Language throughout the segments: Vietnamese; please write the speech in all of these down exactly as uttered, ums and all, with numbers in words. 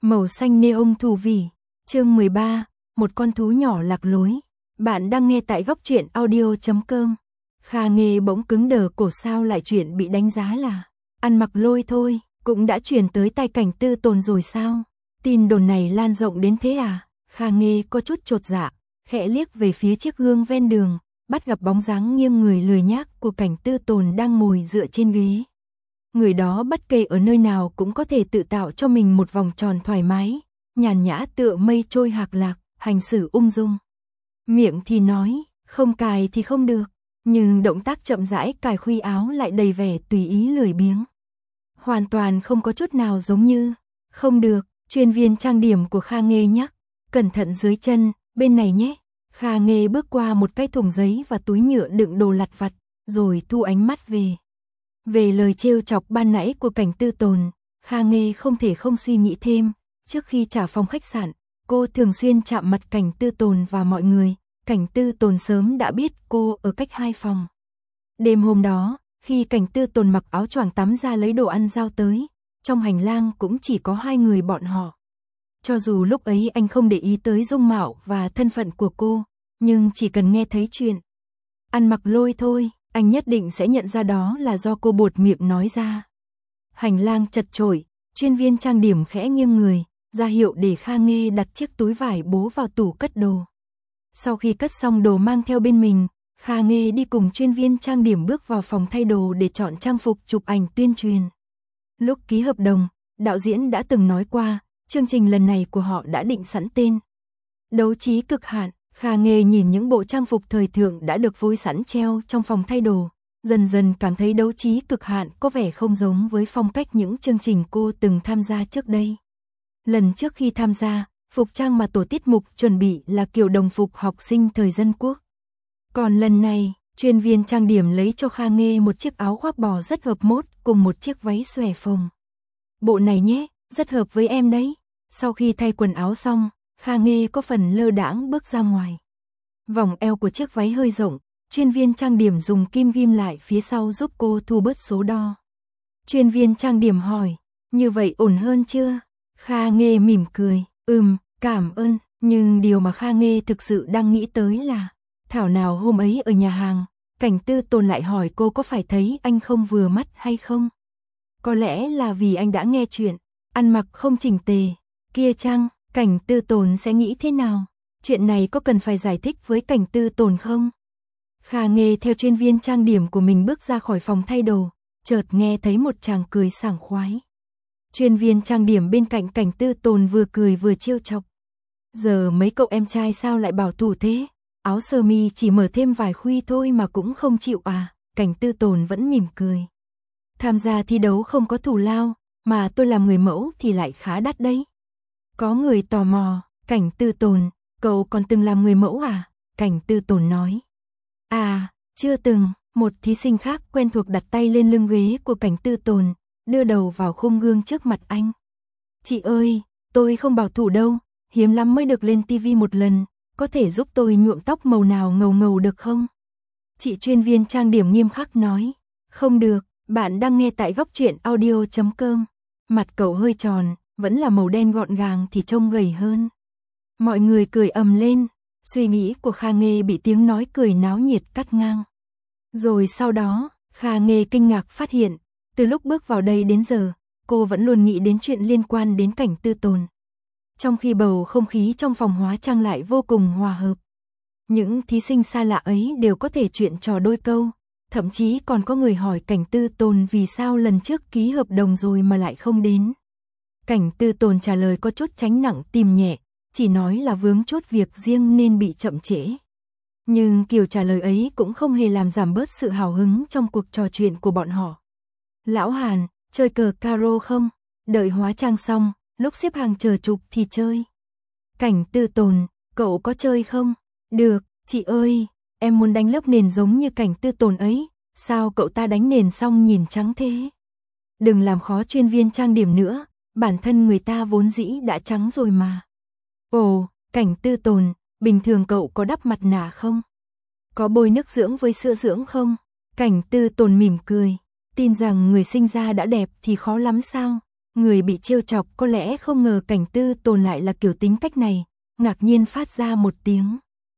Màu xanh neon thù vỉ, chương mười ba, một con thú nhỏ lạc lối. Bạn đang nghe tại góc truyện audio chấm com. Kha Nghê bỗng cứng đờ cổ, sao lại chuyện bị đánh giá là ăn mặc lôi thôi, cũng đã chuyển tới tay Cảnh Tư Tồn rồi sao? Tin đồn này lan rộng đến thế à? Kha Nghê có chút chột dạ, khẽ liếc về phía chiếc gương ven đường, bắt gặp bóng dáng nghiêng người lười nhác của Cảnh Tư Tồn đang ngồi dựa trên ghế. Người đó bất kể ở nơi nào cũng có thể tự tạo cho mình một vòng tròn thoải mái, nhàn nhã tựa mây trôi hạc lạc, hành xử ung dung. Miệng thì nói, không cài thì không được, nhưng động tác chậm rãi cài khuy áo lại đầy vẻ tùy ý lười biếng. Hoàn toàn không có chút nào giống như, không được, chuyên viên trang điểm của Kha Nghê nhắc, cẩn thận dưới chân, bên này nhé. Kha Nghê bước qua một cái thùng giấy và túi nhựa đựng đồ lặt vặt, rồi thu ánh mắt về. Về lời trêu chọc ban nãy của Cảnh Tư Tồn, Kha Nghê không thể không suy nghĩ thêm. Trước khi trả phòng khách sạn, cô thường xuyên chạm mặt Cảnh Tư Tồn và mọi người. Cảnh Tư Tồn sớm đã biết cô ở cách hai phòng. Đêm hôm đó, khi Cảnh Tư Tồn mặc áo choàng tắm ra lấy đồ ăn giao tới, trong hành lang cũng chỉ có hai người bọn họ. Cho dù lúc ấy anh không để ý tới dung mạo và thân phận của cô, nhưng chỉ cần nghe thấy chuyện ăn mặc lôi thôi, anh nhất định sẽ nhận ra đó là do cô buột miệng nói ra. Hành lang chật chội, chuyên viên trang điểm khẽ nghiêng người, ra hiệu để Kha Nghê đặt chiếc túi vải bố vào tủ cất đồ. Sau khi cất xong đồ mang theo bên mình, Kha Nghê đi cùng chuyên viên trang điểm bước vào phòng thay đồ để chọn trang phục chụp ảnh tuyên truyền. Lúc ký hợp đồng, đạo diễn đã từng nói qua, chương trình lần này của họ đã định sẵn tên Đấu trí cực hạn. Kha Nghê nhìn những bộ trang phục thời thượng đã được phối sẵn treo trong phòng thay đồ, dần dần cảm thấy đấu trí cực hạn có vẻ không giống với phong cách những chương trình cô từng tham gia trước đây. Lần trước khi tham gia, phục trang mà tổ tiết mục chuẩn bị là kiểu đồng phục học sinh thời dân quốc. Còn lần này, chuyên viên trang điểm lấy cho Kha Nghê một chiếc áo khoác bò rất hợp mốt cùng một chiếc váy xòe phồng. Bộ này nhé, rất hợp với em đấy. Sau khi thay quần áo xong, Kha Nghê có phần lơ đãng bước ra ngoài. Vòng eo của chiếc váy hơi rộng, chuyên viên trang điểm dùng kim ghim lại phía sau giúp cô thu bớt số đo. Chuyên viên trang điểm hỏi, như vậy ổn hơn chưa? Kha Nghê mỉm cười, ừm, cảm ơn, nhưng điều mà Kha Nghê thực sự đang nghĩ tới là, thảo nào hôm ấy ở nhà hàng, Cảnh Tư Tồn lại hỏi cô có phải thấy anh không vừa mắt hay không? Có lẽ là vì anh đã nghe chuyện, ăn mặc không chỉnh tề, kia chăng? Cảnh Tư Tồn sẽ nghĩ thế nào? Chuyện này có cần phải giải thích với Cảnh Tư Tồn không? Kha Nghê theo chuyên viên trang điểm của mình bước ra khỏi phòng thay đồ, chợt nghe thấy một chàng cười sảng khoái. Chuyên viên trang điểm bên cạnh Cảnh Tư Tồn vừa cười vừa trêu chọc. Giờ mấy cậu em trai sao lại bảo thủ thế? Áo sơ mi chỉ mở thêm vài khuy thôi mà cũng không chịu à? Cảnh Tư Tồn vẫn mỉm cười. Tham gia thi đấu không có thù lao, mà tôi làm người mẫu thì lại khá đắt đấy. Có người tò mò, Cảnh Tư Tồn, cậu còn từng làm người mẫu à? Cảnh Tư Tồn nói. À, chưa từng. Một thí sinh khác quen thuộc đặt tay lên lưng ghế của Cảnh Tư Tồn, đưa đầu vào khung gương trước mặt anh. Chị ơi, tôi không bảo thủ đâu, hiếm lắm mới được lên tivi một lần, có thể giúp tôi nhuộm tóc màu nào ngầu ngầu được không? Chị chuyên viên trang điểm nghiêm khắc nói. Không được, bạn đang nghe tại góc truyện audio chấm com. Mặt cậu hơi tròn, vẫn là màu đen gọn gàng thì trông gầy hơn. Mọi người cười ầm lên, suy nghĩ của Kha Nghê bị tiếng nói cười náo nhiệt cắt ngang. Rồi sau đó, Kha Nghê kinh ngạc phát hiện, từ lúc bước vào đây đến giờ, cô vẫn luôn nghĩ đến chuyện liên quan đến Cảnh Tư Tồn. Trong khi bầu không khí trong phòng hóa trang lại vô cùng hòa hợp. Những thí sinh xa lạ ấy đều có thể chuyện trò đôi câu, thậm chí còn có người hỏi Cảnh Tư Tồn vì sao lần trước ký hợp đồng rồi mà lại không đến. Cảnh Tư Tồn trả lời có chút tránh nặng tìm nhẹ, chỉ nói là vướng chốt việc riêng nên bị chậm trễ. Nhưng kiểu trả lời ấy cũng không hề làm giảm bớt sự hào hứng trong cuộc trò chuyện của bọn họ. Lão Hàn, chơi cờ caro không? Đợi hóa trang xong, lúc xếp hàng chờ chụp thì chơi. Cảnh Tư Tồn, cậu có chơi không? Được, chị ơi, em muốn đánh lớp nền giống như Cảnh Tư Tồn ấy, sao cậu ta đánh nền xong nhìn trắng thế? Đừng làm khó chuyên viên trang điểm nữa, bản thân người ta vốn dĩ đã trắng rồi mà. Ồ, Cảnh Tư Tồn, bình thường cậu có đắp mặt nạ không? Có bôi nước dưỡng với sữa dưỡng không? Cảnh Tư Tồn mỉm cười, tin rằng người sinh ra đã đẹp thì khó lắm sao? Người bị trêu chọc có lẽ không ngờ Cảnh Tư Tồn lại là kiểu tính cách này, ngạc nhiên phát ra một tiếng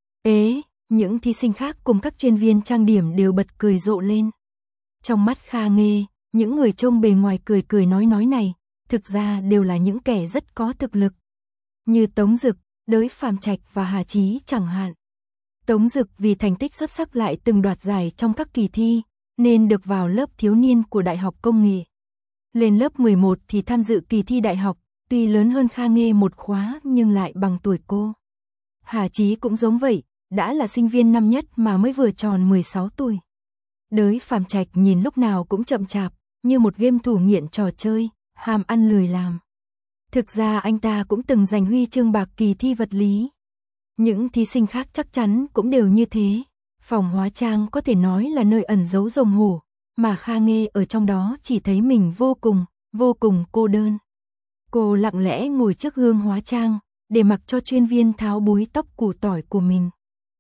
ế, những thí sinh khác cùng các chuyên viên trang điểm đều bật cười rộ lên. Trong mắt Kha Nghê, những người trông bề ngoài cười cười nói nói này, thực ra đều là những kẻ rất có thực lực. Như Tống Dực, Đới Phàm Trạch và Hà Chí chẳng hạn. Tống Dực vì thành tích xuất sắc lại từng đoạt giải trong các kỳ thi, nên được vào lớp thiếu niên của Đại học Công nghệ. Lên lớp mười một thì tham dự kỳ thi đại học, tuy lớn hơn Kha Nghê một khóa nhưng lại bằng tuổi cô. Hà Chí cũng giống vậy, đã là sinh viên năm nhất mà mới vừa tròn mười sáu tuổi. Đới Phàm Trạch nhìn lúc nào cũng chậm chạp, như một game thủ nghiện trò chơi, ham ăn lười làm. Thực ra anh ta cũng từng giành huy chương bạc kỳ thi vật lý. Những thí sinh khác chắc chắn cũng đều như thế. Phòng hóa trang có thể nói là nơi ẩn giấu rồng hổ, mà Kha Nghê ở trong đó chỉ thấy mình vô cùng, vô cùng cô đơn. Cô lặng lẽ ngồi trước gương hóa trang, để mặc cho chuyên viên tháo búi tóc củ tỏi của mình.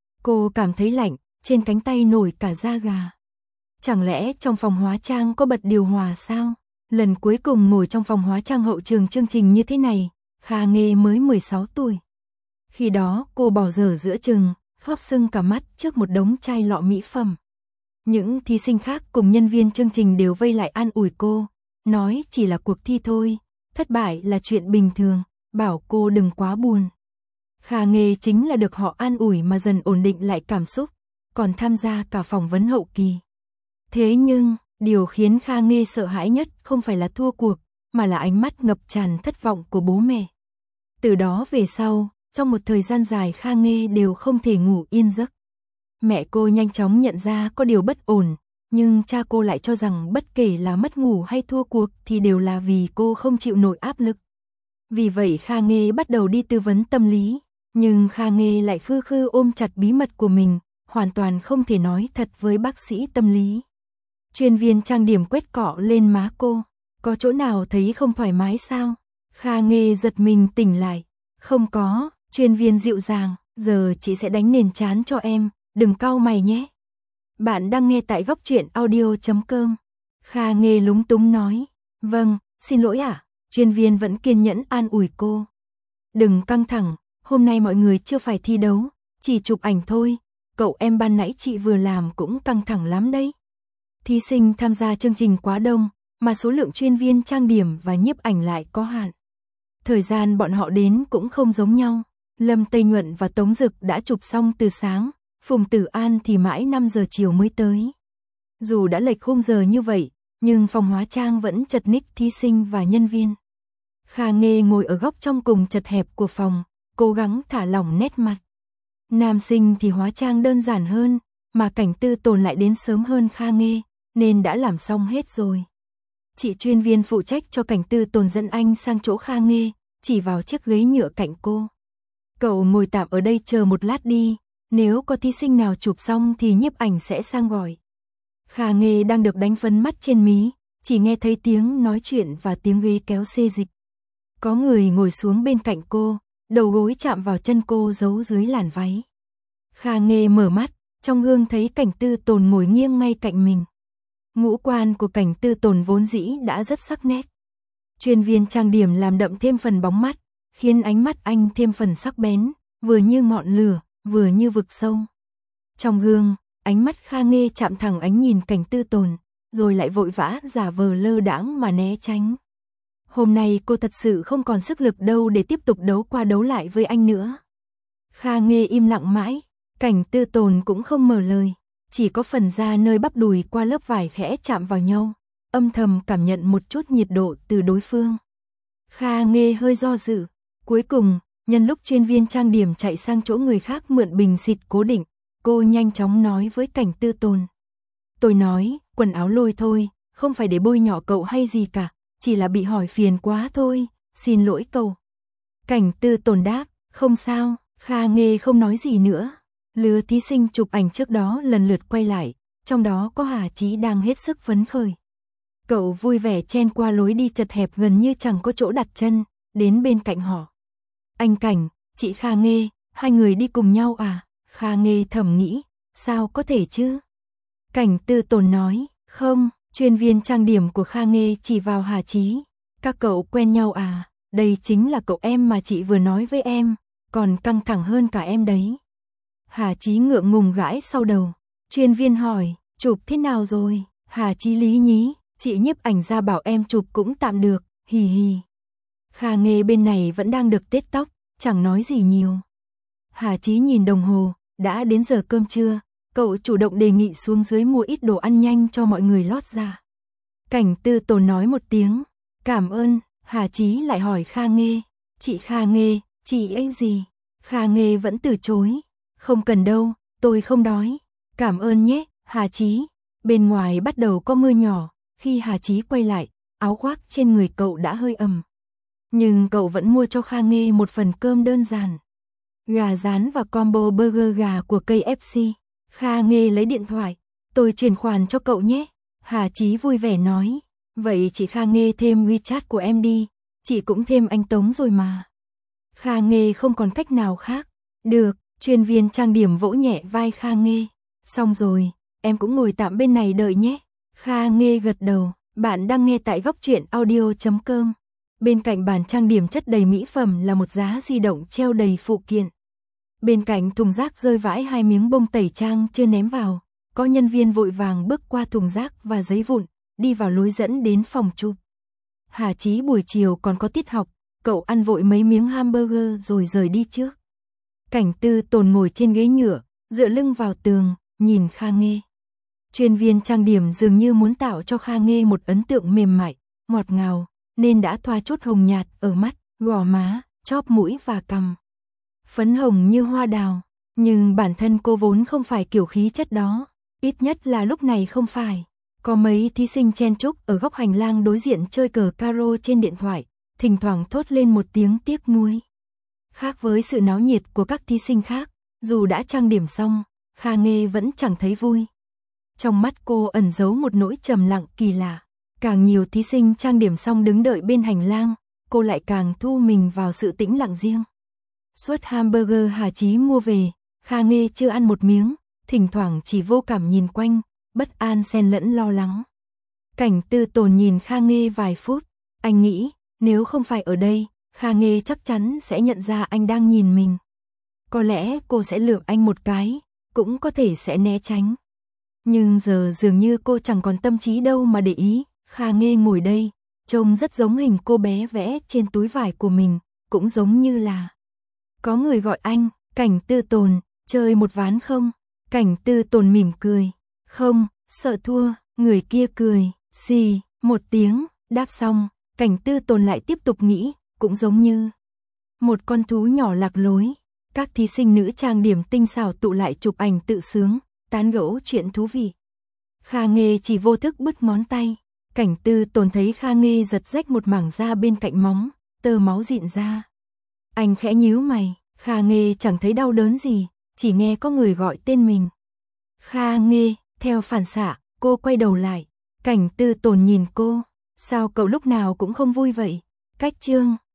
Cô cảm thấy lạnh, trên cánh tay nổi cả da gà. Chẳng lẽ trong phòng hóa trang có bật điều hòa sao? Lần cuối cùng ngồi trong phòng hóa trang hậu trường chương trình như thế này, Kha Nghê mới mười sáu tuổi. Khi đó cô bỏ dở giữa chừng, khóc sưng cả mắt trước một đống chai lọ mỹ phẩm. Những thí sinh khác cùng nhân viên chương trình đều vây lại an ủi cô, nói chỉ là cuộc thi thôi, thất bại là chuyện bình thường, bảo cô đừng quá buồn. Kha Nghê chính là được họ an ủi mà dần ổn định lại cảm xúc, còn tham gia cả phỏng vấn hậu kỳ. Thế nhưng, điều khiến Kha Nghê sợ hãi nhất không phải là thua cuộc, mà là ánh mắt ngập tràn thất vọng của bố mẹ. Từ đó về sau, trong một thời gian dài Kha Nghê đều không thể ngủ yên giấc. Mẹ cô nhanh chóng nhận ra có điều bất ổn, nhưng cha cô lại cho rằng bất kể là mất ngủ hay thua cuộc thì đều là vì cô không chịu nổi áp lực. Vì vậy Kha Nghê bắt đầu đi tư vấn tâm lý, nhưng Kha Nghê lại khư khư ôm chặt bí mật của mình, hoàn toàn không thể nói thật với bác sĩ tâm lý. Chuyên viên trang điểm quét cọ lên má cô, có chỗ nào thấy không thoải mái sao? Kha Nghê giật mình tỉnh lại, không có, chuyên viên dịu dàng, giờ chị sẽ đánh nền chán cho em, đừng cau mày nhé. Bạn đang nghe tại góc truyện audio chấm com. Kha Nghê lúng túng nói, vâng, xin lỗi ạ. Chuyên viên vẫn kiên nhẫn an ủi cô. Đừng căng thẳng, hôm nay mọi người chưa phải thi đấu, chỉ chụp ảnh thôi, cậu em ban nãy chị vừa làm cũng căng thẳng lắm đấy. Thí sinh tham gia chương trình quá đông, mà số lượng chuyên viên trang điểm và nhiếp ảnh lại có hạn. Thời gian bọn họ đến cũng không giống nhau. Lâm Tây Nhuận và Tống Dực đã chụp xong từ sáng, Phùng Tử An thì mãi năm giờ chiều mới tới. Dù đã lệch khung giờ như vậy, nhưng phòng hóa trang vẫn chật ních thí sinh và nhân viên. Kha Nghê ngồi ở góc trong cùng chật hẹp của phòng, cố gắng thả lỏng nét mặt. Nam sinh thì hóa trang đơn giản hơn, mà Cảnh Tư Tồn lại đến sớm hơn Kha Nghê, nên đã làm xong hết rồi. Chị chuyên viên phụ trách cho Cảnh Tư Tồn dẫn anh sang chỗ Kha Nghê, chỉ vào chiếc ghế nhựa cạnh cô. Cậu ngồi tạm ở đây chờ một lát đi, nếu có thí sinh nào chụp xong thì nhiếp ảnh sẽ sang gọi. Kha Nghê đang được đánh phấn mắt trên mí, chỉ nghe thấy tiếng nói chuyện và tiếng ghế kéo xê dịch. Có người ngồi xuống bên cạnh cô, đầu gối chạm vào chân cô giấu dưới làn váy. Kha Nghê mở mắt, trong gương thấy Cảnh Tư Tồn ngồi nghiêng ngay cạnh mình. Ngũ quan của Cảnh Tư Tồn vốn dĩ đã rất sắc nét. Chuyên viên trang điểm làm đậm thêm phần bóng mắt, khiến ánh mắt anh thêm phần sắc bén, vừa như ngọn lửa, vừa như vực sâu. Trong gương, ánh mắt Kha Nghê chạm thẳng ánh nhìn Cảnh Tư Tồn, rồi lại vội vã giả vờ lơ đãng mà né tránh. Hôm nay cô thật sự không còn sức lực đâu để tiếp tục đấu qua đấu lại với anh nữa. Kha Nghê im lặng mãi, Cảnh Tư Tồn cũng không mở lời, chỉ có phần da nơi bắp đùi qua lớp vải khẽ chạm vào nhau, âm thầm cảm nhận một chút nhiệt độ từ đối phương. Kha Nghê hơi do dự, cuối cùng, nhân lúc chuyên viên trang điểm chạy sang chỗ người khác mượn bình xịt cố định, cô nhanh chóng nói với Cảnh Tư Tồn. Tôi nói, quần áo lôi thôi, không phải để bôi nhọ cậu hay gì cả, chỉ là bị hỏi phiền quá thôi, xin lỗi cậu. Cảnh Tư Tồn đáp, không sao. Kha Nghê không nói gì nữa. Lứa thí sinh chụp ảnh trước đó lần lượt quay lại, trong đó có Hà Chí đang hết sức phấn khởi. Cậu vui vẻ chen qua lối đi chật hẹp gần như chẳng có chỗ đặt chân, đến bên cạnh họ. Anh Cảnh, chị Kha Nghê, hai người đi cùng nhau à? Kha Nghê thầm nghĩ, sao có thể chứ? Cảnh Tư Tồn nói, không, chuyên viên trang điểm của Kha Nghê chỉ vào Hà Chí. Các cậu quen nhau à? Đây chính là cậu em mà chị vừa nói với em, còn căng thẳng hơn cả em đấy. Hà Chí ngượng ngùng gãi sau đầu. Chuyên viên hỏi, chụp thế nào rồi? Hà Chí lý nhí, chị nhiếp ảnh ra bảo em chụp cũng tạm được, hì hì. Kha Nghê bên này vẫn đang được tết tóc, chẳng nói gì nhiều. Hà Chí nhìn đồng hồ, đã đến giờ cơm trưa, cậu chủ động đề nghị xuống dưới mua ít đồ ăn nhanh cho mọi người lót ra. Cảnh Tư Tồn nói một tiếng, cảm ơn. Hà Chí lại hỏi Kha Nghê, chị Kha Nghê, chị anh gì? Kha Nghê vẫn từ chối, không cần đâu, tôi không đói. Cảm ơn nhé, Hà Chí. Bên ngoài bắt đầu có mưa nhỏ, khi Hà Chí quay lại, áo khoác trên người cậu đã hơi ẩm. Nhưng cậu vẫn mua cho Kha Nghê một phần cơm đơn giản. Gà rán và combo burger gà của ca ép xê. Kha Nghê lấy điện thoại, tôi chuyển khoản cho cậu nhé. Hà Chí vui vẻ nói, vậy chị Kha Nghê thêm WeChat của em đi, chị cũng thêm anh Tống rồi mà. Kha Nghê không còn cách nào khác. Được, chuyên viên trang điểm vỗ nhẹ vai Kha Nghê. Xong rồi, em cũng ngồi tạm bên này đợi nhé. Kha Nghê gật đầu, bạn đang nghe tại góc truyện audio chấm com. Bên cạnh bàn trang điểm chất đầy mỹ phẩm là một giá di động treo đầy phụ kiện. Bên cạnh thùng rác rơi vãi hai miếng bông tẩy trang chưa ném vào. Có nhân viên vội vàng bước qua thùng rác và giấy vụn, đi vào lối dẫn đến phòng chụp. Hà Chí buổi chiều còn có tiết học, cậu ăn vội mấy miếng hamburger rồi rời đi trước. Cảnh Tư Tồn ngồi trên ghế nhựa, dựa lưng vào tường, nhìn Kha Nghê. Chuyên viên trang điểm dường như muốn tạo cho Kha Nghê một ấn tượng mềm mại, ngọt ngào, nên đã thoa chút hồng nhạt ở mắt, gò má, chóp mũi và cằm. Phấn hồng như hoa đào, nhưng bản thân cô vốn không phải kiểu khí chất đó, ít nhất là lúc này không phải. Có mấy thí sinh chen chúc ở góc hành lang đối diện chơi cờ caro trên điện thoại, thỉnh thoảng thốt lên một tiếng tiếc nuối. Khác với sự náo nhiệt của các thí sinh khác, dù đã trang điểm xong, Kha Nghê vẫn chẳng thấy vui. Trong mắt cô ẩn giấu một nỗi trầm lặng kỳ lạ. Càng nhiều thí sinh trang điểm xong đứng đợi bên hành lang, cô lại càng thu mình vào sự tĩnh lặng riêng. Suất hamburger Hà Chí mua về, Kha Nghê chưa ăn một miếng, thỉnh thoảng chỉ vô cảm nhìn quanh, bất an xen lẫn lo lắng. Cảnh Tư Tồn nhìn Kha Nghê vài phút, anh nghĩ, nếu không phải ở đây, Kha Nghê chắc chắn sẽ nhận ra anh đang nhìn mình. Có lẽ cô sẽ lườm anh một cái, cũng có thể sẽ né tránh. Nhưng giờ dường như cô chẳng còn tâm trí đâu mà để ý. Kha Nghê ngồi đây, trông rất giống hình cô bé vẽ trên túi vải của mình, cũng giống như là. Có người gọi anh, Cảnh Tư Tồn, chơi một ván không? Cảnh Tư Tồn mỉm cười, không, sợ thua. Người kia cười, xì, một tiếng, đáp xong, Cảnh Tư Tồn lại tiếp tục nghĩ, cũng giống như một con thú nhỏ lạc lối. Các thí sinh nữ trang điểm tinh xảo tụ lại chụp ảnh tự sướng, tán gẫu chuyện thú vị. Kha Nghê chỉ vô thức bứt ngón tay. Cảnh Tư Tồn thấy Kha Nghê giật rách một mảng da bên cạnh móng, tơ máu rịn ra. Anh khẽ nhíu mày, Kha Nghê chẳng thấy đau đớn gì, chỉ nghe có người gọi tên mình. Kha Nghê, theo phản xạ, cô quay đầu lại. Cảnh Tư Tồn nhìn cô, sao cậu lúc nào cũng không vui vậy? Cách chương